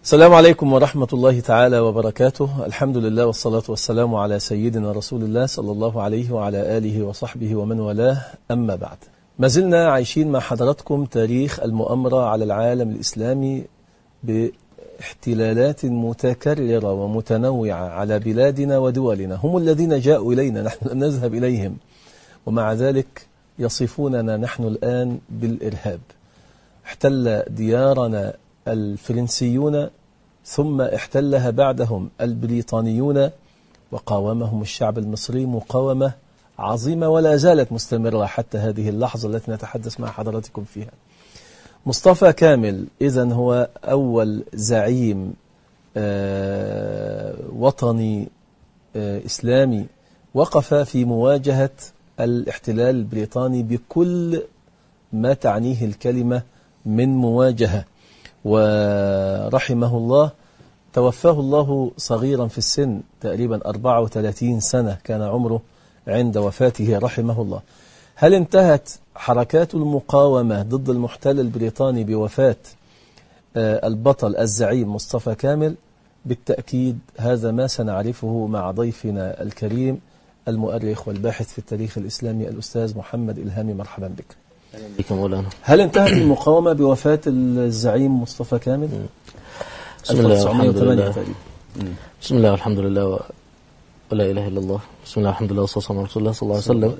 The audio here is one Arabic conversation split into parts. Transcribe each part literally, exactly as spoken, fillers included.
السلام عليكم ورحمة الله تعالى وبركاته. الحمد لله والصلاة والسلام على سيدنا رسول الله صلى الله عليه وعلى آله وصحبه ومن والاه، أما بعد. ما زلنا عايشين مع حضراتكم تاريخ المؤامرة على العالم الإسلامي باحتلالات متكررة ومتنوعة على بلادنا ودولنا. هم الذين جاءوا إلينا، نحن لم نذهب إليهم، ومع ذلك يصفوننا نحن الآن بالإرهاب. احتل ديارنا الفرنسيون، ثم احتلها بعدهم البريطانيون، وقاومهم الشعب المصري مقاومة عظيمة ولا زالت مستمرة حتى هذه اللحظة التي نتحدث مع حضراتكم فيها. مصطفى كامل إذن هو أول زعيم آه وطني آه إسلامي وقف في مواجهة الاحتلال البريطاني بكل ما تعنيه الكلمة من مواجهة، ورحمه الله. توفاه الله صغيرا في السن، تقريبا أربعة وثلاثين سنة كان عمره عند وفاته رحمه الله. هل انتهت حركات المقاومة ضد المحتل البريطاني بوفاة البطل الزعيم مصطفى كامل؟ بالتأكيد هذا ما سنعرفه مع ضيفنا الكريم المؤرخ والباحث في التاريخ الإسلامي الأستاذ محمد إلهامي. مرحبا بك. هل انتهت المقاومة بوفاة الزعيم مصطفى كامل؟ بسم الله والحمد لله بسم الله والحمد لله ولا إله إلا الله. بسم الله والحمد لله والصلاة والسلام على رسول الله صلى الله عليه وسلم.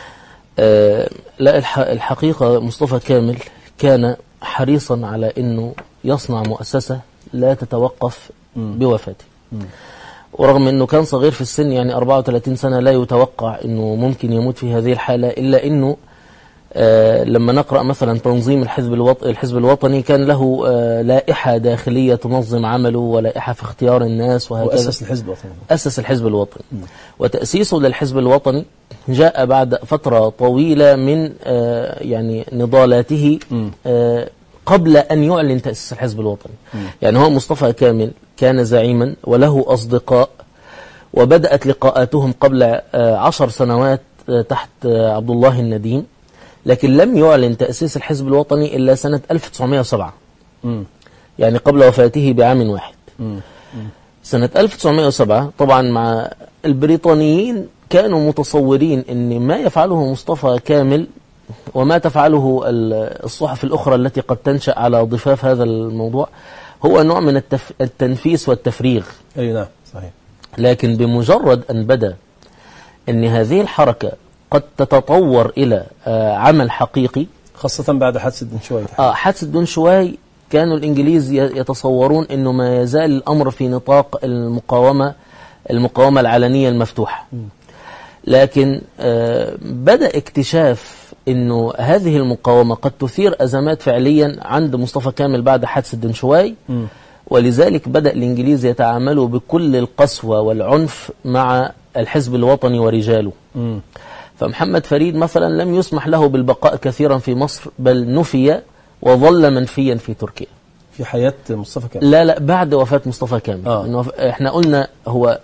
آه لا الحقيقة مصطفى كامل كان حريصا على أنه يصنع مؤسسة لا تتوقف بوفاته، ورغم أنه كان صغير في السن، يعني أربعة وثلاثين سنة، لا يتوقع أنه ممكن يموت في هذه الحالة، إلا أنه آه لما نقرأ مثلا تنظيم الحزب الوطني, الحزب الوطني كان له آه لائحة داخلية تنظم عمله ولائحة في اختيار الناس وهكذا. وأسس الحزب الوطني أسس الحزب الوطني م. وتأسيسه للحزب الوطني جاء بعد فترة طويلة من آه يعني نضالاته آه قبل أن يعلن تأسيس الحزب الوطني. م. يعني هو مصطفى كامل كان زعيما وله أصدقاء، وبدأت لقاءاتهم قبل آه عشر سنوات آه تحت آه عبد الله النديم، لكن لم يعلن تأسيس الحزب الوطني إلا سنة ألف وتسعمائة وسبعة، م. يعني قبل وفاته بعام واحد. م. م. سنة ألف وتسعمائة وسبعة طبعا مع البريطانيين كانوا متصورين أن ما يفعله مصطفى كامل وما تفعله الصحف الأخرى التي قد تنشأ على ضفاف هذا الموضوع هو نوع من التف... التنفيس والتفريغ. أي نعم صحيح. لكن بمجرد أن بدأ أن هذه الحركة قد تتطور إلى عمل حقيقي، خاصة بعد حادثة دنشواي. آه حادثة دنشواي كانوا الإنجليز يتصورون أنه ما يزال الأمر في نطاق المقاومة المقاومة العلنية المفتوحة، لكن آه بدأ اكتشاف أنه هذه المقاومة قد تثير أزمات فعليا عند مصطفى كامل بعد حادثة دنشواي، م. ولذلك بدأ الإنجليز يتعاملوا بكل القسوة والعنف مع الحزب الوطني ورجاله. م. فمحمد فريد مثلا لم يسمح له بالبقاء كثيرا في مصر، بل نفي وظل منفيا في تركيا في حياة مصطفى كامل. لا لا بعد وفاة مصطفى كامل. آه. إنه احنا قلنا هو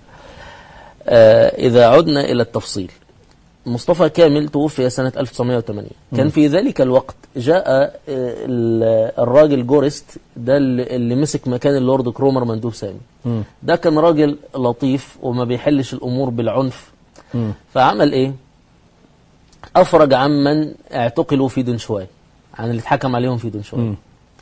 آه إذا عدنا إلى التفصيل، مصطفى كامل توفي سنة ألف وتسعمائة وثمانية. كان في ذلك الوقت جاء آه الراجل جورست ده اللي مسك مكان اللورد كرومر مندوب سامي. م. ده كان راجل لطيف وما بيحلش الأمور بالعنف. م. فعمل إيه؟ أفرج عمن اعتقلوا في دنشواي، عن اللي اتحكم عليهم في دنشواي،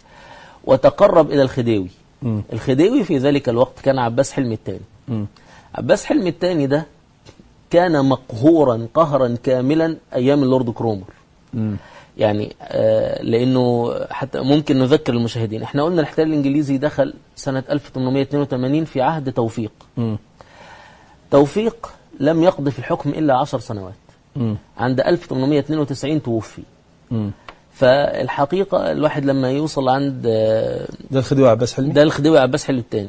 وتقرب إلى الخديوي. م. الخديوي في ذلك الوقت كان عباس حلمي الثاني. عباس حلمي الثاني ده كان مقهورا قهرا كاملا أيام اللورد كرومر. م. يعني آه لأنه حتى ممكن نذكر المشاهدين، احنا قلنا الاحتلال الإنجليزي دخل سنة ألف وثمانمائة واثنين وثمانين في عهد توفيق. م. توفيق لم يقضي في الحكم إلا عشر سنوات. م. عند ألف وثمانمائة واثنين وتسعين توفي. م. فالحقيقة الواحد لما يوصل عند ده الخديوي عباس حلمي ده الخديوي عباس حلمي الثاني،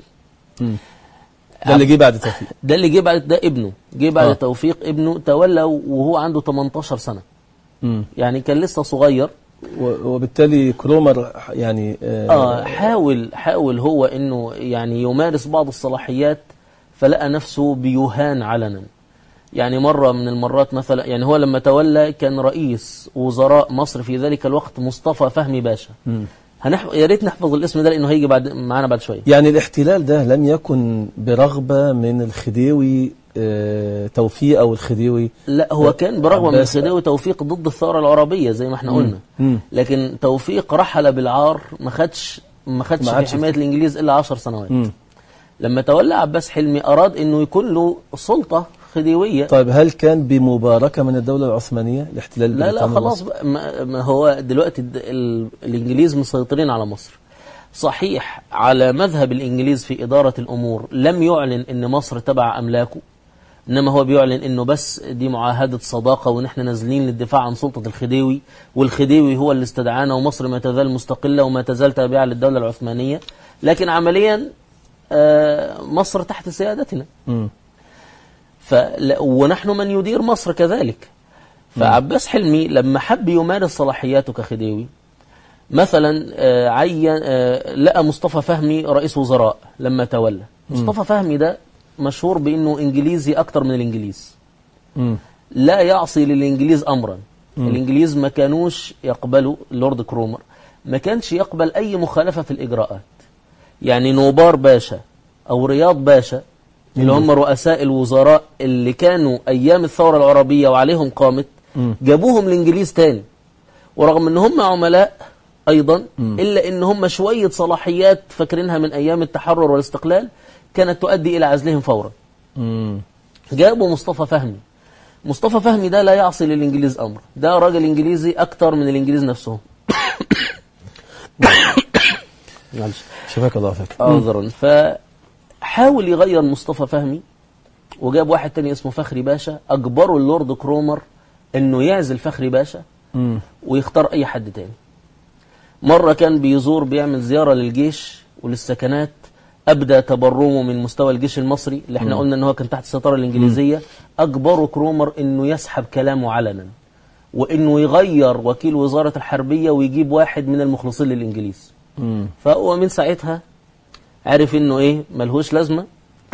ده اللي جه بعد توفيق ده اللي جه بعد ده ابنه جه بعد آه. توفيق ابنه تولى وهو عنده ثمانية عشر سنة. م. يعني كان لسه صغير، وبالتالي كرومر يعني آه, آه حاول حاول هو انه يعني يمارس بعض الصلاحيات، فلقى نفسه بيهان علنا. يعني مرة من المرات مثلا، يعني هو لما تولى كان رئيس وزراء مصر في ذلك الوقت مصطفى فهمي باشا. م. هنحف... يا ريت نحفظ الاسم ده لانه هيجي بعد معانا بعد شويه. يعني الاحتلال ده لم يكن برغبة من الخديوي اه توفيق او الخديوي؟ لا، هو كان برغبة من الخديوي توفيق ضد الثورة العربية زي ما احنا قلنا. مم. لكن توفيق رحل بالعار، ما خدش ما خدش في حماية الانجليز الا عشر سنوات. مم. لما تولى عباس حلمي اراد انه يكون له سلطة خديوية. طيب هل كان بمباركة من الدولة العثمانية الاحتلال؟ لا لا خلاص بقى، ما هو دلوقتي الانجليز مسيطرين على مصر. صحيح على مذهب الانجليز في ادارة الامور لم يعلن ان مصر تبع املاكه، انما هو بيعلن انه بس دي معاهدة صداقة ونحن نازلين للدفاع عن سلطة الخديوي، والخديوي هو اللي استدعانا، ومصر ما تزال مستقلة وما تزال تابعة للدولة العثمانية. لكن عمليا مصر تحت سيادتنا. م. ونحن من يدير مصر كذلك. فعباس حلمي لما حب يمارس صلاحياته كخديوي، مثلا عين لقى مصطفى فهمي رئيس وزراء لما تولى. مصطفى فهمي ده مشهور بأنه إنجليزي أكتر من الإنجليز. م. لا يعصي للإنجليز أمرا. م. الإنجليز ما كانوش يقبلوا، اللورد كرومر ما كانش يقبل أي مخالفة في الإجراءات. يعني نوبار باشا أو رياض باشا اللي هم رؤساء الوزراء اللي كانوا أيام الثورة العربية وعليهم قامت، جابوهم الإنجليز تاني، ورغم أن هم عملاء أيضا، إلا أن هم شوية صلاحيات فاكرينها من أيام التحرر والاستقلال كانت تؤدي إلى عزلهم فورا. جابوا مصطفى فهمي. مصطفى فهمي ده لا يعصي للإنجليز أمر، ده راجل إنجليزي أكتر من الإنجليز نفسهم. شفاك الله فيك. عذرا. فحاول يغير مصطفى فهمي وجاب واحد تاني اسمه فخري باشا، أجبروا اللورد كرومر إنه يعزل فخري باشا م. ويختار أي حد تاني. مرة كان بيزور بيعمل زيارة للجيش وللسكنات، أبدأ تبرمه من مستوى الجيش المصري اللي احنا م. قلنا إنه كان تحت السيطرة الإنجليزية. أجبروا كرومر إنه يسحب كلامه علنا، وإنه يغير وكيل وزارة الحربية ويجيب واحد من المخلصين للإنجليز. م. فهو من ساعتها عرف إنه إيه ملهوش لازمة.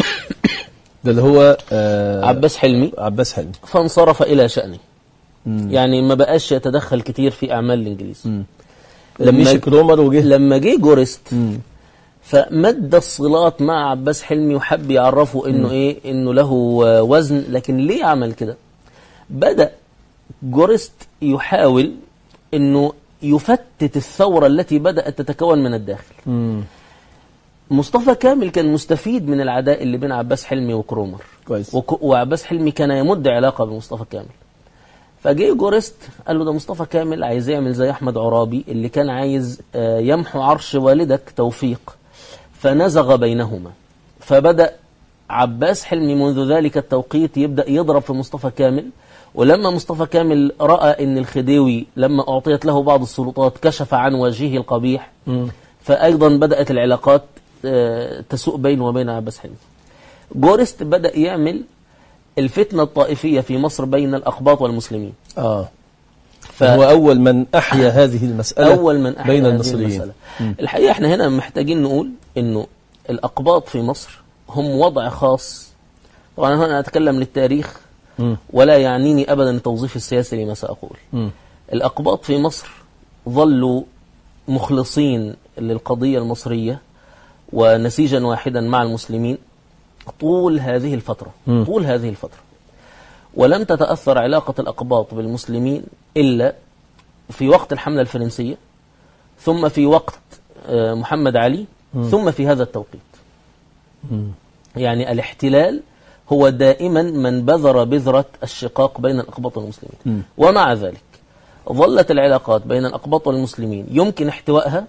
ده اللي هو آه عباس حلمي. عباس حلمي فانصرف إلى شأنه. م. يعني ما بقاش يتدخل كتير في أعمال الإنجليز. م. لما كرومر وجه لما جه جورست م. فمد الصلات مع عباس حلمي وحب يعرفه إنه م. إيه إنه له وزن. لكن ليه عمل كده؟ بدأ جورست يحاول إنه يفتت الثورة التي بدأت تتكون من الداخل. م. مصطفى كامل كان مستفيد من العداء اللي بين عباس حلمي وكرومر كويس. وك... وعباس حلمي كان يمد علاقة بمصطفى كامل. فجاء جورست قال له ده مصطفى كامل عايز يعمل زي أحمد عرابي اللي كان عايز يمحو عرش والدك توفيق، فنزغ بينهما. فبدأ عباس حلمي منذ ذلك التوقيت يبدأ يضرب في مصطفى كامل. ولما مصطفى كامل رأى أن الخديوي لما أعطيت له بعض السلطات كشف عن وجهه القبيح، م. فأيضا بدأت العلاقات تسوء بينه وبين عباس حلمي. جورست بدأ يعمل الفتنة الطائفية في مصر بين الأقباط والمسلمين. آه. ف... هو أول من أحيا هذه المسألة أول من أحيا بين هذه المصريين. المسألة. الحقيقة احنا هنا محتاجين نقول إنه الأقباط في مصر هم وضع خاص. طبعا هنا أتكلم للتاريخ م. ولا يعنيني أبدا التوظيف السياسي لما سأقول. م. الأقباط في مصر ظلوا مخلصين للقضية المصرية ونسيجا واحدا مع المسلمين طول هذه الفترة م. طول هذه الفترة ولم تتأثر علاقة الأقباط بالمسلمين إلا في وقت الحملة الفرنسية، ثم في وقت محمد علي، م. ثم في هذا التوقيت. م. يعني الاحتلال هو دائما من بذر بذرة الشقاق بين الأقباط والمسلمين. م. ومع ذلك ظلت العلاقات بين الأقباط والمسلمين يمكن احتوائها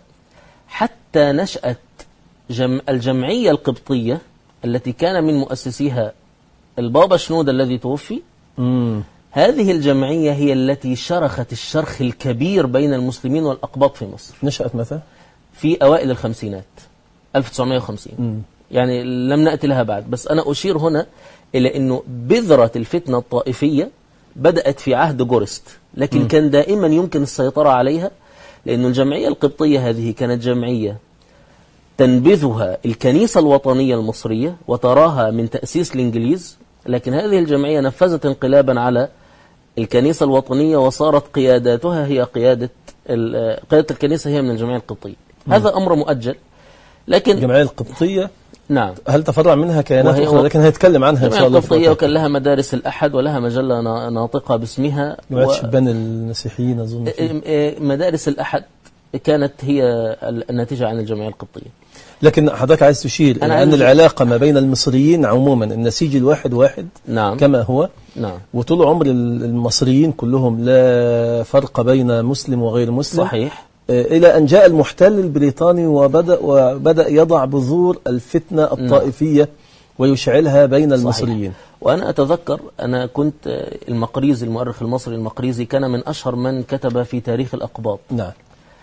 حتى نشأت جم... الجمعية القبطية التي كان من مؤسسيها البابا شنودة الذي توفي. مم. هذه الجمعية هي التي شرخت الشرخ الكبير بين المسلمين والأقباط في مصر. نشأت متى؟ في أوائل الخمسينات ألف وتسعمائة وخمسين. مم. يعني لم نأتي لها بعد، بس أنا أشير هنا إلى أنه بذرة الفتنة الطائفية بدأت في عهد جورست، لكن مم. كان دائما يمكن السيطرة عليها، لأن الجمعية القبطية هذه كانت جمعية تنبذها الكنيسة الوطنية المصرية وتراها من تأسيس الإنجليز، لكن هذه الجمعية نفذت انقلابا على الكنيسة الوطنية وصارت قياداتها هي قيادة قيادة الكنيسة هي من الجمعية القبطية. هذا أمر مؤجل. لكن الجمعية القبطية نعم هل تفرع منها كيانات وهي- أخرى، لكن هيتكلم عنها إن شاء الله في القبطية وقتها. وكان لها مدارس الأحد ولها مجلة نا- ناطقة باسمها جمعية و- شبان المسيحيين أظن فيه. مدارس الأحد كانت هي الناتجة عن الجمعية القبطية. لكن حضرتك عايز تشير أنا إلى عايز أن أشير. العلاقة ما بين المصريين عموما النسيج الواحد واحد نعم كما هو، نعم وطول عمر المصريين كلهم لا فرق بين مسلم وغير مسلم، صحيح. إلى أن جاء المحتل البريطاني وبدأ, وبدأ يضع بذور الفتنة الطائفية ويشعلها بين المصريين. وأنا أتذكر أنا كنت المقريزي المؤرخ المصري المقريزي كان من أشهر من كتب في تاريخ الأقباط. نعم.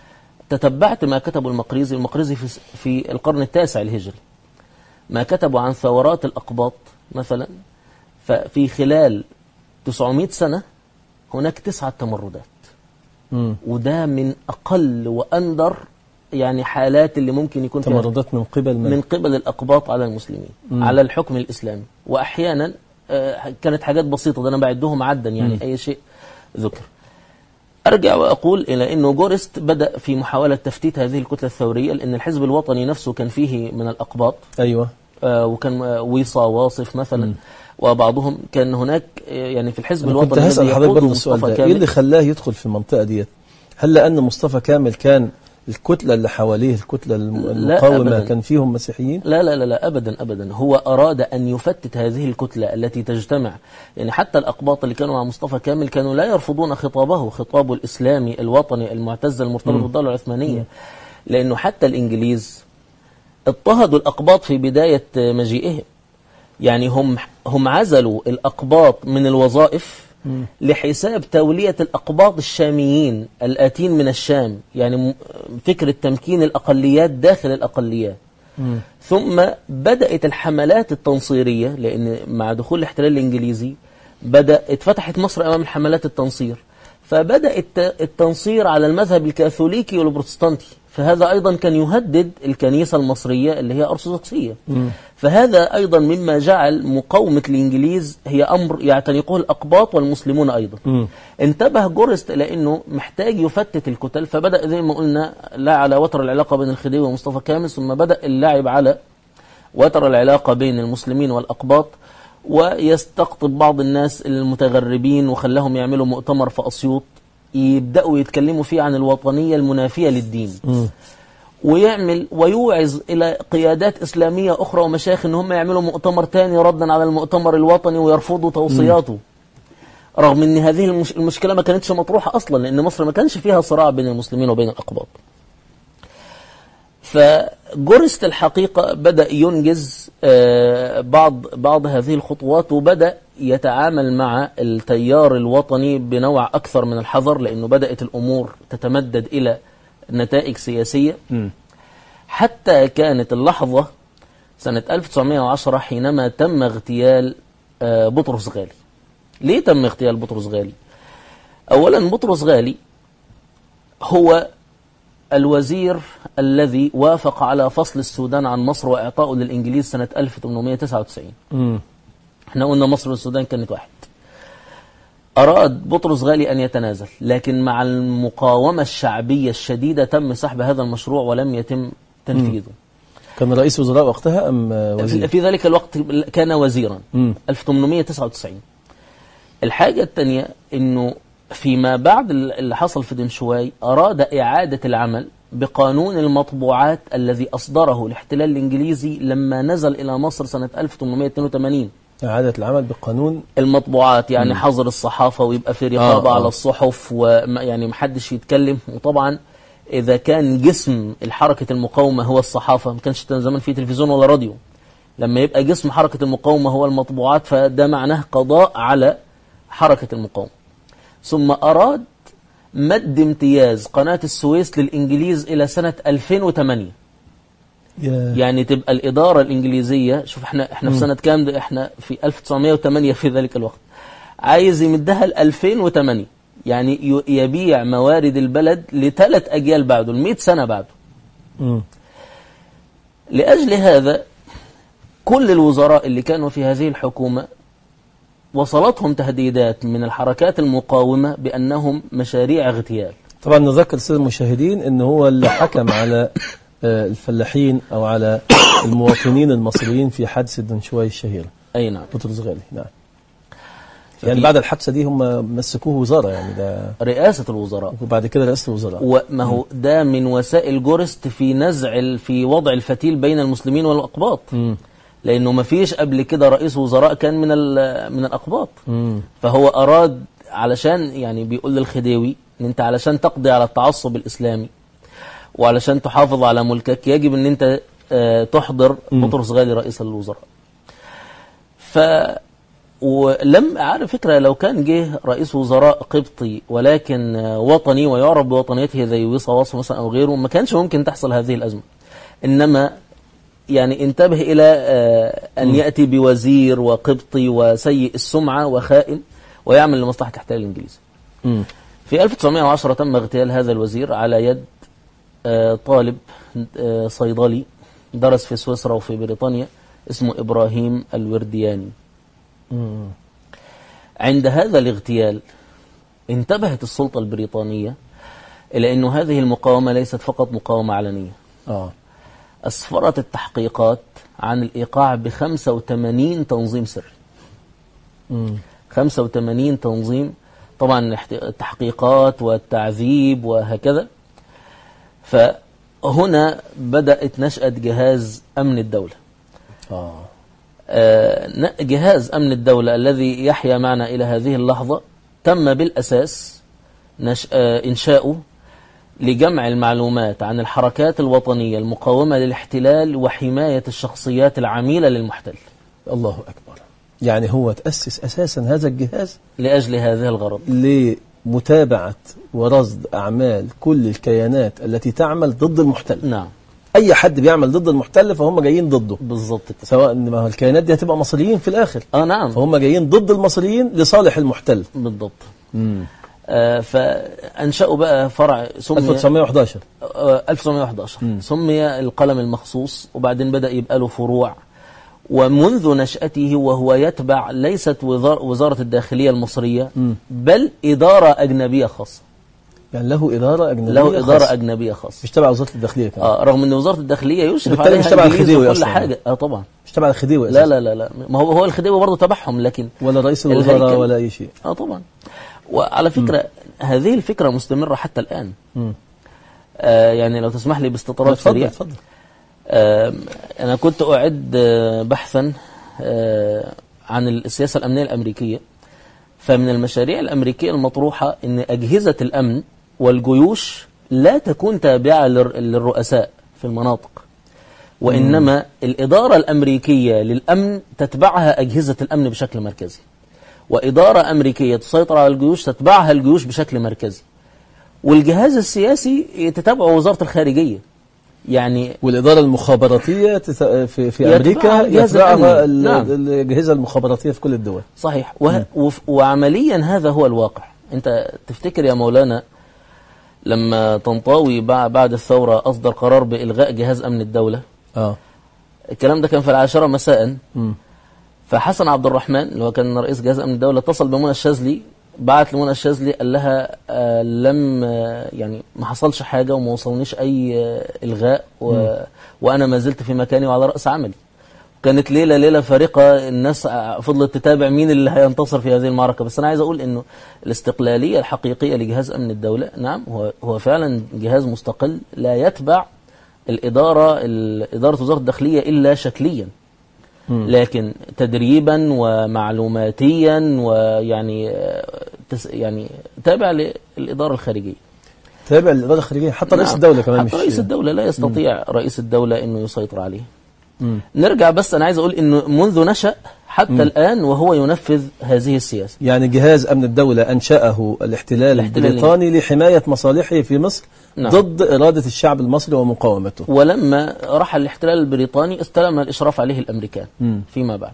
تتبعت ما كتبه المقريزي المقريزي في, في القرن التاسع الهجري، ما كتبوا عن ثورات الأقباط مثلا، ففي خلال تسعمائة سنة هناك تسعة تمردات. مم. وده من أقل وأندر يعني حالات اللي ممكن يكون فيها تمردات من قبل من, من قبل الأقباط على المسلمين، مم. على الحكم الإسلامي. وأحيانا آه، كانت حاجات بسيطة، ده أنا بعدهم عدا يعني مم. أي شيء ذكر. أرجع وأقول إلى أنه جورست بدأ في محاولة تفتيت هذه الكتلة الثورية، لأن الحزب الوطني نفسه كان فيه من الأقباط. أيوة. آه، وكان آه، ويصا واصف مثلا. مم. وبعضهم كان هناك آه، يعني في الحزب أنا الوطني كنت هسأل الذي حضرتك يقوده برضه السؤال مصطفى ده، كامل. إيه اللي خلاه يدخل في المنطقة ديت؟ هل لأن مصطفى كامل كان الكتلة اللي حواليه الكتلة الم- المقاومة أبداً. كان فيهم مسيحيين؟ لا لا لا لا أبدا أبدا، هو أراد أن يفتت هذه الكتلة التي تجتمع. يعني حتى الأقباط اللي كانوا مع مصطفى كامل كانوا لا يرفضون خطابه، خطابه الإسلامي الوطني المعتز المرتبط مم. بالدولة العثمانية. لأنه حتى الإنجليز اضطهدوا الأقباط في بداية مجيئهم. يعني هم هم عزلوا الأقباط من الوظائف مم. لحساب تولية الأقباط الشاميين الآتين من الشام، يعني م- فكرة تمكين الأقليات داخل الأقليات. مم. ثم بدأت الحملات التنصيرية، لأن مع دخول الاحتلال الإنجليزي بدأ اتفتحت مصر أمام الحملات التنصير، فبدأ الت- التنصير على المذهب الكاثوليكي والبروتستانتي، فهذا أيضا كان يهدد الكنيسة المصرية اللي هي أرثوذكسية. مم. فهذا أيضا مما جعل مقاومة الإنجليز هي أمر يعتنقه الأقباط والمسلمون أيضا. مم. انتبه جورست إلى أنه محتاج يفتت الكتل، فبدأ زي ما قلنا لا على وتر العلاقة بين الخديوي ومصطفى كامل، ثم بدأ اللعب على وتر العلاقة بين المسلمين والأقباط، ويستقطب بعض الناس المتغربين وخلاهم يعملوا مؤتمر في أسيوط يبدأوا يتكلموا فيه عن الوطنية المنافية للدين. مم. ويعمل ويوعظ إلى قيادات إسلامية أخرى ومشايخ إن هم يعملوا مؤتمر تاني ردا على المؤتمر الوطني ويرفضوا توصياته. رغم أن هذه المش... المشكلة ما كانتش مطروحة أصلا، لأن مصر ما كانش فيها صراع بين المسلمين وبين الأقباط. فجورست الحقيقة بدأ ينجز آه، بعض بعض هذه الخطوات، وبدأ يتعامل مع التيار الوطني بنوع أكثر من الحذر، لأنه بدأت الأمور تتمدد إلى نتائج سياسية. مم. حتى كانت اللحظة سنة ألف وتسعمائة وعشرة حينما تم اغتيال آه، بطرس غالي. ليه تم اغتيال بطرس غالي؟ أولا بطرس غالي هو الوزير الذي وافق على فصل السودان عن مصر وإعطائه للإنجليز سنة ألف وثمانمائة وتسعة وتسعين. مم. احنا قلنا مصر والسودان كانت واحد. أراد بطرس غالي أن يتنازل، لكن مع المقاومة الشعبية الشديدة تم سحب هذا المشروع ولم يتم تنفيذه. كان رئيس وزراء وقتها أم وزير؟ في ذلك الوقت كان وزيرا. مم. ألف وثمانمائة وتسعة وتسعين. الحاجة الثانية أنه فيما بعد اللي حصل في دنشواي أراد إعادة العمل بقانون المطبوعات الذي أصدره الاحتلال الإنجليزي لما نزل إلى مصر سنة ألف وثمانمائة واثنين وثمانين. إعادة العمل بقانون المطبوعات، يعني مم. حظر الصحافة ويبقى في رقابة آه، آه. على الصحف، ويعني محدش يتكلم. وطبعا إذا كان جسم الحركة المقاومة هو الصحافة، ما كانش زمان في تلفزيون ولا راديو، لما يبقى جسم حركة المقاومة هو المطبوعات فده معناه قضاء على حركة المقاومة. ثم أراد مد امتياز قناة السويس للإنجليز إلى سنة ألفين وثمانية. يا. يعني تبقى الإدارة الإنجليزية، شوف احنا احنا في سنة كام ده؟ احنا في ألف وتسعمائة وثمانية في ذلك الوقت، عايز يمدها ل ألفين وثمانية، يعني يبيع موارد البلد لثلاث أجيال بعده، المئة سنة بعده. مم. لأجل هذا كل الوزراء اللي كانوا في هذه الحكومة وصلتهم تهديدات من الحركات المقاومة بأنهم مشاريع اغتيال. طبعا نذكر سيد المشاهدين ان هو اللي حكم على الفلاحين او على المواطنين المصريين في حادثة دنشواي الشهيرة. اي نعم. بطرس غالي. نعم. يعني بعد الحادثة دي هم مسكوه وزارة، يعني ده رئاسة الوزراء، وبعد كده رئاسة الوزراء. وما هو ده من وسائل جورست في نزع في وضع الفتيل بين المسلمين والأقباط، م. لأنه ما فيش قبل كده رئيس وزراء كان من من الأقباط، م. فهو أراد علشان يعني بيقول للخديوي ان انت علشان تقضي على التعصب الإسلامي وعلشان تحافظ على ملكك يجب ان انت تحضر بطرس غالي رئيس الوزراء. ف ولم على فكرة لو كان جه رئيس وزراء قبطي ولكن وطني ويعرف بوطنيته زي ويصا واصف مثلا أو غيره ما كانش ممكن تحصل هذه الأزمة. إنما يعني انتبه إلى أن يأتي بوزير وقبطي وسيء السمعة وخائن ويعمل لمصلحة الاحتلال الإنجليزي. في ألف وتسعمائة وعشرة تم اغتيال هذا الوزير على يد طالب صيدلي درس في سويسرا وفي بريطانيا اسمه إبراهيم الوردياني. مم. عند هذا الاغتيال انتبهت السلطة البريطانية إلى أن هذه المقاومة ليست فقط مقاومة علنية. آه. أسفرت التحقيقات عن الإيقاع ب خمسة وثمانين تنظيم سري. مم. خمسة وثمانين تنظيم، طبعا التحقيقات والتعذيب وهكذا. فهنا بدأت نشأة جهاز أمن الدولة. آه. جهاز أمن الدولة الذي يحيا معنا إلى هذه اللحظة تم بالأساس إنشاؤه لجمع المعلومات عن الحركات الوطنية المقاومة للاحتلال وحماية الشخصيات العميلة للمحتل. الله أكبر. يعني هو تأسس أساسا هذا الجهاز لأجل هذه الغرض، لمتابعة ورصد أعمال كل الكيانات التي تعمل ضد المحتل. نعم. اي حد بيعمل ضد المحتل فهم جايين ضده. بالظبط. سواء ما هو الكيانات دي هتبقى مصريين في الاخر. اه نعم. فهم جايين ضد المصريين لصالح المحتل. بالضبط. امم آه فانشأوا بقى فرع سمي ألف وتسعمائة وأحد عشر. آه ألف وتسعمائة وأحد عشر. مم. سمي القلم المخصوص، وبعدين بدأ يبقى له فروع، ومنذ نشأته وهو يتبع ليست وزار وزارة الداخلية المصرية مم. بل إدارة أجنبية خاصة. يعني له إدارة أجنبية له إدارة خاصة. أجنبية خاصة مش تبع وزارة الداخلية كمان. آه رغم أن وزارة الداخلية يشرف عليها مش تبع الخديوي كل حاجة. آه طبعا مش تبع الخديوي. لا لا لا لا ما هو هو الخديوي برضه تبعهم، لكن ولا رئيس الوزراء ولا أي شيء. آه طبعا. وعلى فكرة م. هذه الفكرة مستمرة حتى الآن. آه يعني لو تسمح لي باستطراد سريع. تفضل. آه أنا كنت أعد بحثا آه عن السياسة الأمنية الأمريكية، فمن المشاريع الأمريكية المطروحة أن أجهزة الأمن والجيوش لا تكون تابعة للرؤساء في المناطق، وإنما مم. الإدارة الأمريكية للأمن تتبعها أجهزة الأمن بشكل مركزي، وإدارة أمريكية تسيطر على الجيوش تتبعها الجيوش بشكل مركزي، والجهاز السياسي تتبعه وزارة الخارجية. يعني والإدارة المخابراتية في, في أمريكا يتبعها الأجهزة المخابراتية في كل الدول. صحيح. وعمليا هذا هو الواقع. أنت تفتكر يا مولانا لما طنطاوي بعد الثورة أصدر قرار بإلغاء جهاز أمن الدولة؟ آه. الكلام ده كان في العاشرة مساء. م. فحسن عبد الرحمن اللي هو كان رئيس جهاز أمن الدولة اتصل بمنى الشاذلي، بعت لمنى الشاذلي قال لها آه لم آه يعني ما حصلش حاجة وما وصلنيش أي آه إلغاء و وأنا ما زلت في مكاني وعلى رأس عملي. كانت ليلة ليلة فارقة، الناس فضلت تتابع مين اللي هينتصر في هذه المعركة. بس أنا عايز أقول إنه الاستقلالية الحقيقية لجهاز أمن الدولة نعم هو هو فعلا جهاز مستقل لا يتبع الإدارة إدارة وزارة الداخلية إلا شكليا، لكن تدريبا ومعلوماتيا ويعني يعني تابع للإدارة الخارجية. تابع للإدارة الخارجية حتى نعم. رئيس الدولة كمان حتى مش رئيس الدولة لا يستطيع مم. رئيس الدولة إنه يسيطر عليه. مم. نرجع بس أنا عايز أقول إنه منذ نشأ حتى مم. الآن وهو ينفذ هذه السياسة. يعني جهاز أمن الدولة أنشأه الاحتلال, الاحتلال البريطاني لحماية مصالحه في مصر نعم. ضد إرادة الشعب المصري ومقاومته. ولما رحل الاحتلال البريطاني استلم الإشراف عليه الأمريكان مم. فيما بعد.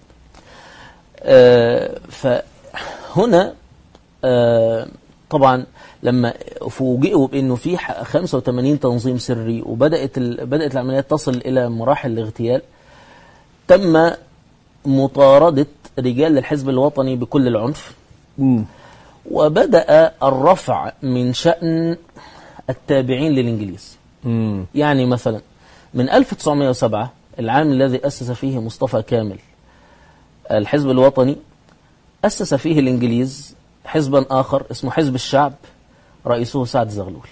آه فهنا آه طبعا لما فوجئوا بأنه في خمسة وثمانين تنظيم سري وبدأت بدأت العمليات تصل إلى مراحل الاغتيال، تم مطاردة رجال الحزب الوطني بكل العنف. م. وبدأ الرفع من شأن التابعين للإنجليز. مم. يعني مثلا من ألف وتسعمائة وسبعة العام الذي أسس فيه مصطفى كامل الحزب الوطني، أسس فيه الإنجليز حزبا آخر اسمه حزب الشعب رئيسه سعد زغلول،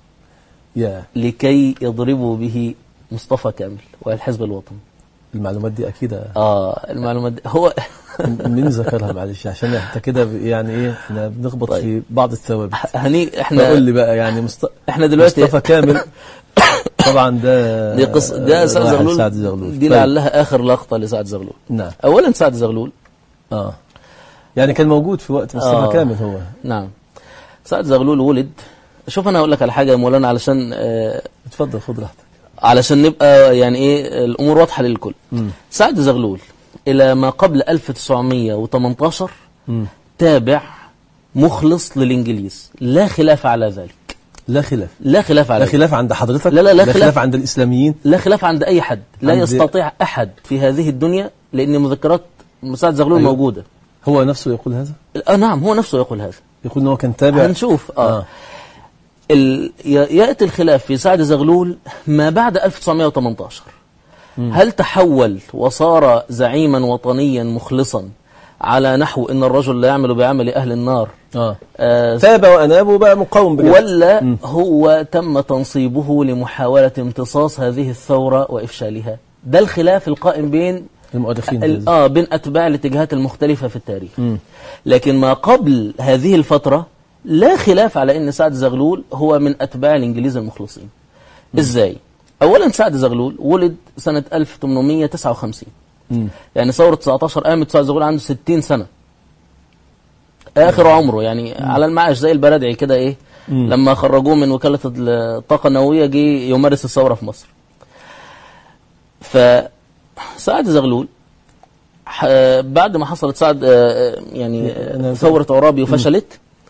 يا لكي يضربوا به مصطفى كامل والحزب الوطني. المعلومات دي أكيد آه المعلومات دي هو مين ذكرها؟ معلش عشان احنا كده يعني ايه احنا بنخبط طيب. في بعض الثوابت. هني احنا قول لي بقى يعني مست... احنا دلوقتي مصطفى كامل طبعا ده دي قصة ده سعد زغلول, سعد زغلول دي لعلها آخر لقطة لسعد زغلول. نعم. أولا سعد زغلول اه يعني كان موجود في وقت مصطفى آه. كامل هو. نعم. سعد زغلول ولد، شوف أنا هقول لك على حاجة يا مولانا علشان اه اتفضل خد راحتك علشان نبقى يعني ايه الأمور واضحة للكل. م. سعد زغلول إلى ما قبل ألف وتسعمائة وثمانية عشر م. تابع مخلص للإنجليز، لا خلاف على ذلك. لا خلاف لا خلاف على لا خلاف عند حضرتك. لا لا لا, لا خلاف, خلاف عند الإسلاميين. لا خلاف عند أي حد. لا يستطيع أحد في هذه الدنيا، لأن مذكرات سعد زغلول أيوه. موجودة. هو نفسه يقول هذا؟ آه نعم هو نفسه يقول هذا، يقول أنه كان تابع. هنشوف آه, آه. ال... يأتي الخلاف في سعد زغلول ما بعد ألف وتسعمائة وثمانية عشر. م. هل تحول وصار زعيما وطنيا مخلصا على نحو إن الرجل لا يعمل بعمل أهل النار آه. آه تاب وأناب وبقى مقاوم بجد، ولا م. هو تم تنصيبه لمحاولة امتصاص هذه الثورة وإفشالها؟ ده الخلاف القائم بين المؤرخين آه بين أتباع الاتجاهات المختلفة في التاريخ. م. لكن ما قبل هذه الفترة لا خلاف على أن سعد زغلول هو من أتباع الإنجليز المخلصين. م. إزاي؟ أولا سعد زغلول ولد سنة ألف وثمانمائة وتسعة وخمسين. م. يعني ثورة تسعة عشر قامت سعد زغلول عنده ستين سنة، آخر عمره يعني م. على المعاش زي البرادعي كده إيه. م. لما خرجوه من وكالة الطاقة النووية جه يمارس الثورة في مصر. فسعد زغلول بعد ما حصلت سعد يعني ثورة عرابي وفشلت،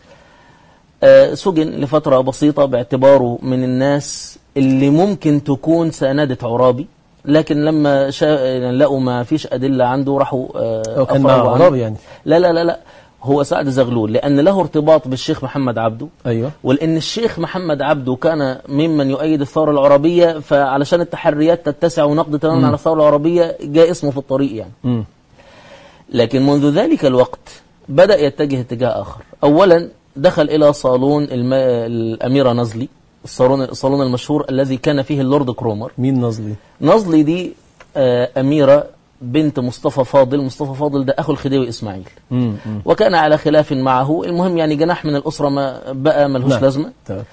سجن لفترة بسيطة باعتباره من الناس اللي ممكن تكون ساندت عرابي، لكن لما شا... لقوا ما فيش أدلة عنده راحوا كان مع عرابي يعني. لا لا لا لا هو سعد زغلول لأن له ارتباط بالشيخ محمد عبده. أيوة. ولأن الشيخ محمد عبده كان ممن يؤيد الثورة العربية، فعلشان التحريات تتسع ونقد تماما على الثورة العربية جاء اسمه في الطريق يعني. م. لكن منذ ذلك الوقت بدأ يتجه اتجاه آخر. أولا دخل إلى صالون الم... الأميرة نزلي، الصالون الصالون المشهور الذي كان فيه اللورد كرومر. مين نزلي؟ نزلي دي آه أميرة بنت مصطفى فاضل. مصطفى فاضل ده أخو الخديوي إسماعيل. مم. مم. وكان على خلاف معه، المهم يعني جناح من الأسرة ما بقى ملهوش لازمة. طيب.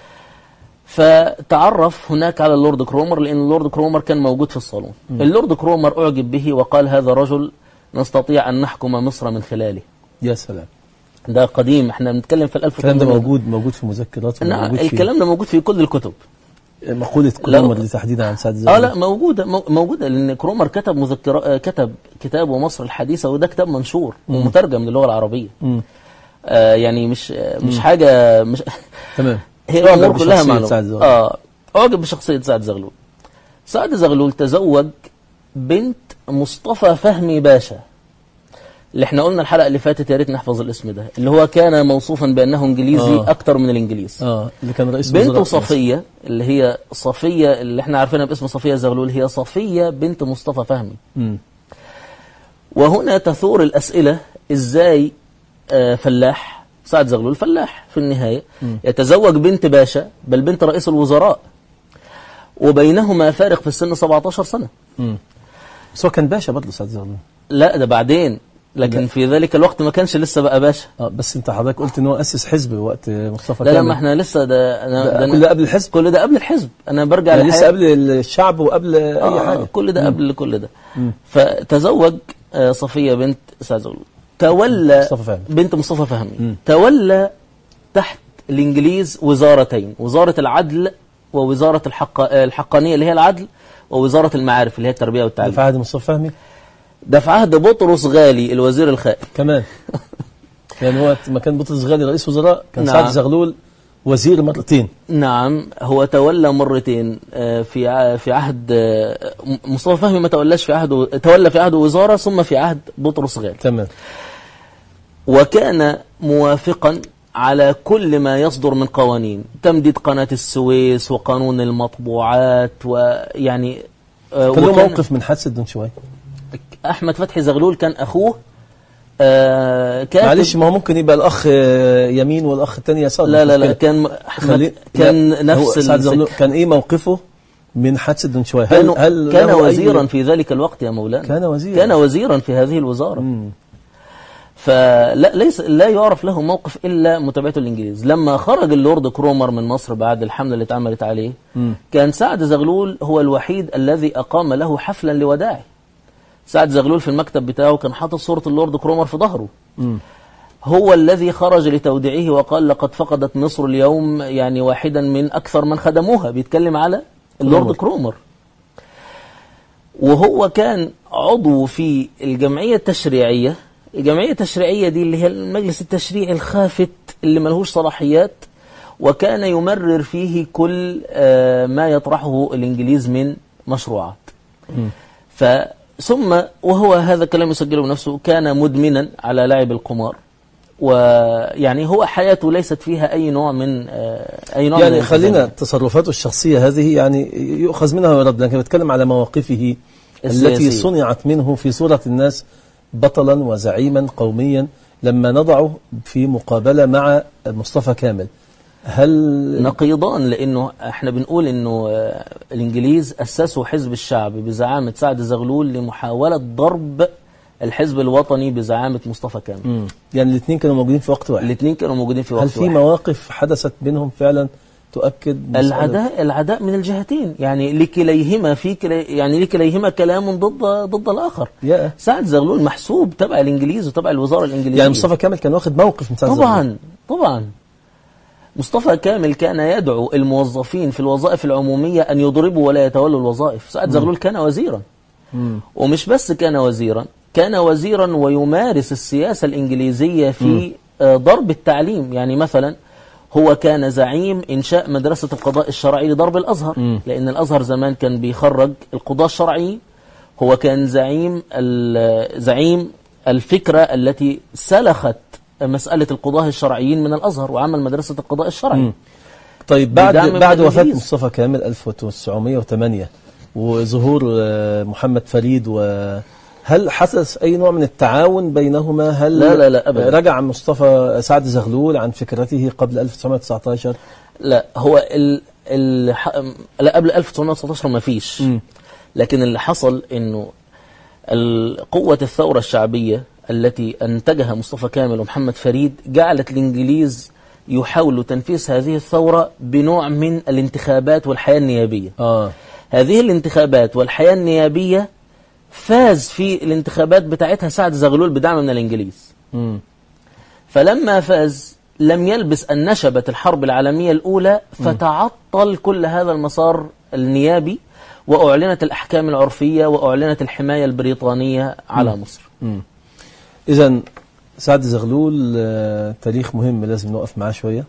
فتعرف هناك على اللورد كرومر لأن اللورد كرومر كان موجود في الصالون. مم. اللورد كرومر أعجب به وقال هذا رجل نستطيع أن نحكم مصر من خلاله. يا سلام. ده قديم، احنا بنتكلم في الألف. الكلام ده موجود موجود في مذكرات. نعم الكلام ده موجود في كل الكتب. مقولة كرومر دي تحديدا عن سعد زغلول. اه لا موجودة موجودة لأن كرومر كتب مذكرة كتب كتابه مصر الحديثة، وده كتاب منشور ومترجم للغة العربية. آه يعني مش مش مم. حاجة مش تمام. هي الأمور كلها معلومة. اه أعجب بشخصية سعد زغلول. سعد زغلول تزوج بنت مصطفى فهمي باشا، اللي احنا قلنا الحلقة اللي فاتت يا ريت نحفظ الاسم ده، اللي هو كان موصوفا بأنه انجليزي آه. اكتر من الانجليز. اه اللي كان رئيس وزراء. بنته صفية اللي هي صفية اللي احنا عارفينها باسم صفية زغلول، هي صفية بنت مصطفى فهمي. م. وهنا تثور الأسئلة، ازاي آه فلاح سعد زغلول فلاح في النهاية م. يتزوج بنت باشا بل بنت رئيس الوزراء، وبينهما فارق في السن سبعة عشر سنة. م. بس هو كان باشا برضه سعد زغلول. لا ده بعدين، لكن لا. في ذلك الوقت ما كانش لسه بقى باشا. اه بس انت حضرتك قلت ان هو اسس حزب وقت مصطفى كامل. لا لا ما احنا لسه ده, أنا ده, ده كل ده قبل الحزب. كل ده قبل الحزب. انا برجع يعني لسه قبل الشعب وقبل آه اي حاجه. كل ده قبل كل ده. مم. فتزوج آه صفيه بنت سعد زغلول، تولى مصطفى بنت مصطفى فهمي. مم. تولى تحت الانجليز وزارتين، وزاره العدل ووزاره الحق الحقانيه اللي هي العدل، ووزاره المعارف اللي هي التربيه والتعليم. في عهد مصطفى فهمي. ده في عهد بطرس غالي الوزير الخائن كمان. يعني هو ما كان بطرس غالي رئيس وزراء كان نعم. سعد زغلول وزير مرتين. نعم هو تولى مرتين في في عهد مصطفى فهمي، ما تولاش في عهده، تولى في عهد وزارة ثم في عهد بطرس غالي. تمام. وكان موافقا على كل ما يصدر من قوانين، تمديد قناة السويس وقانون المطبوعات، ويعني آه كان له موقف من حادثة دنشواي. أحمد فتحي زغلول كان أخوه آه معلش، ما هو ممكن يبقى الأخ يمين والأخ الثاني يسار. لا لا لا كان أحمد كان نفس سعد زغلول. كان إيه موقفه من حادثة دنشواي؟ هل, هل كان وزيرا في ذلك الوقت يا مولانا؟ كان وزيرا كان وزيرا في هذه الوزارة. مم. فلا ليس لا يعرف له موقف إلا متابعته الإنجليز. لما خرج اللورد كرومر من مصر بعد الحملة اللي اتعملت عليه، م. كان سعد زغلول هو الوحيد الذي أقام له حفلا لوداعه. سعد زغلول في المكتب بتاعه كان حاطط صورة اللورد كرومر في ظهره. م. هو الذي خرج لتوديعه وقال لقد فقدت مصر اليوم يعني واحدا من أكثر من خدموها. بيتكلم على اللورد كرومر. وهو كان عضو في الجمعية التشريعية. الجمعية التشريعية دي اللي هي المجلس التشريعي الخافت اللي ملهوش صلاحيات، وكان يمرر فيه كل ما يطرحه الإنجليز من مشروعات. ثم وهو هذا الكلام يسجله بنفسه، كان مدمنا على لعب القمار، ويعني هو حياته ليست فيها أي نوع من أي نوع يعني من خلينا تصرفاته الشخصية هذه يعني يؤخذ منها ويرد، لكن بتكلم على مواقفه السياسية التي صنعت منه في صورة الناس بطلا وزعيما قوميا لما نضعه في مقابلة مع مصطفى كامل. هل نقيضان؟ لأنه احنا بنقول أنه الإنجليز أسسوا حزب الشعب بزعامة سعد زغلول لمحاولة ضرب الحزب الوطني بزعامة مصطفى كامل. مم. يعني الاثنين كانوا موجودين في وقت واحد. الاثنين كانوا موجودين في وقت واحد. هل في مواقف حدثت بينهم فعلا تؤكد العداء العداء من الجهتين؟ يعني لكليهما في كلي يعني لكليهما كلام ضد ضد الآخر. yeah. سعد زغلول محسوب تبع الإنجليز وتبع الوزارة الإنجليزية. يعني مصطفى كامل كان واخد موقف من سعد زغلول. طبعا طبعا مصطفى كامل كان يدعو الموظفين في الوظائف العمومية أن يضربوا ولا يتولوا الوظائف. سعد زغلول كان وزيرا. مم. ومش بس كان وزيرا، كان وزيرا ويمارس السياسة الإنجليزية في مم. ضرب التعليم. يعني مثلا هو كان زعيم إنشاء مدرسة القضاء الشرعي لضرب الأزهر. م. لأن الأزهر زمان كان بيخرج القضاة الشرعيين. هو كان زعيم زعيم الفكرة التي سلخت مسألة القضاة الشرعيين من الأزهر وعمل مدرسة القضاء الشرعي. م. طيب بعد بعد وفاة مصطفى كامل ألف وتسعمائة وثمانية وظهور محمد فريد، و هل حدث أي نوع من التعاون بينهما؟ هل لا لا لا أبدا. رجع مصطفى سعد زغلول عن فكرته قبل ألف وتسعمائة وتسعة عشر؟ لا، هو ال ال لا قبل ألف وتسعمائة وتسعة عشر ما فيش. م. لكن اللي حصل إنه قوة الثورة الشعبية التي أنتجها مصطفى كامل ومحمد فريد جعلت الإنجليز يحاولوا تنفيذ هذه الثورة بنوع من الانتخابات والحياة النيابية. آه. هذه الانتخابات والحياة النيابية فاز في الانتخابات بتاعتها سعد زغلول بدعم من الإنجليز. م. فلما فاز لم يلبس أن نشبت الحرب العالمية الأولى، فتعطل كل هذا المسار النيابي، وأعلنت الأحكام العرفية وأعلنت الحماية البريطانية على م. مصر. إذن سعد زغلول تاريخ مهم لازم نقف معاه شوية،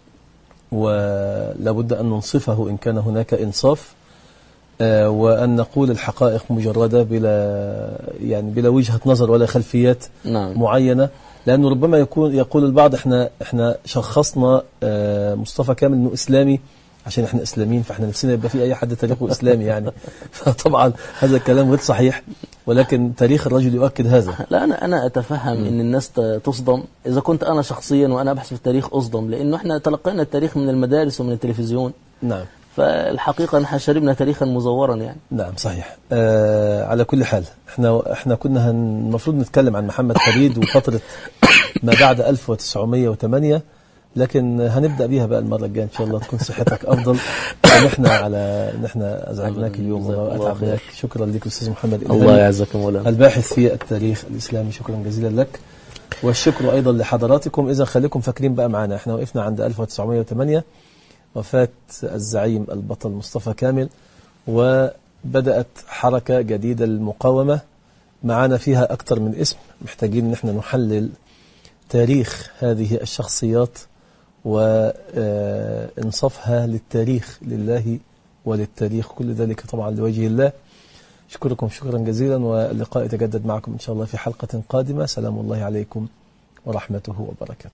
ولابد أن ننصفه إن كان هناك إنصاف، آه وأن نقول الحقائق مجردة بلا يعني بلا وجهة نظر ولا خلفيات نعم. معينة، لأنه ربما يكون يقول البعض احنا احنا شخصنا آه مصطفى كامل انه إسلامي عشان احنا إسلاميين، فاحنا نفسنا يبقى في أي حد تاريخه إسلامي يعني. فطبعا هذا الكلام غير صحيح، ولكن تاريخ الرجل يؤكد هذا. لا أنا أنا أتفهم م. إن الناس تصدم إذا كنت أنا شخصيا وأنا أبحث في التاريخ أصدم، لأنه احنا تلقينا التاريخ من المدارس ومن التلفزيون. نعم. فالحقيقة نحن شربنا تاريخا مزورا يعني. نعم صحيح. آه على كل حال احنا احنا كنا المفروض نتكلم عن محمد فريد وفترة ما بعد ألف وتسعمائة وثمانية، لكن هنبدأ بيها بقى المرة الجاية إن شاء الله، تكون صحتك أفضل. ونحن على نحن أزعجناك اليوم وأتعبناك. شكرا لك أستاذ محمد. الله يعزكم مولانا. الباحث في التاريخ الإسلامي، شكرا جزيلا لك، والشكر أيضا لحضراتكم. إذا خليكم فاكرين بقى معنا، احنا وقفنا عند ألف وتسعمائة وثمانية، وفاة الزعيم البطل مصطفى كامل، وبدأت حركة جديدة للمقاومة معنا فيها أكثر من اسم. محتاجين نحن نحلل تاريخ هذه الشخصيات وإنصافها للتاريخ، لله وللتاريخ، كل ذلك طبعا لوجه الله. أشكركم شكرا جزيلا، واللقاء يتجدد معكم إن شاء الله في حلقة قادمة. سلام الله عليكم ورحمته وبركاته.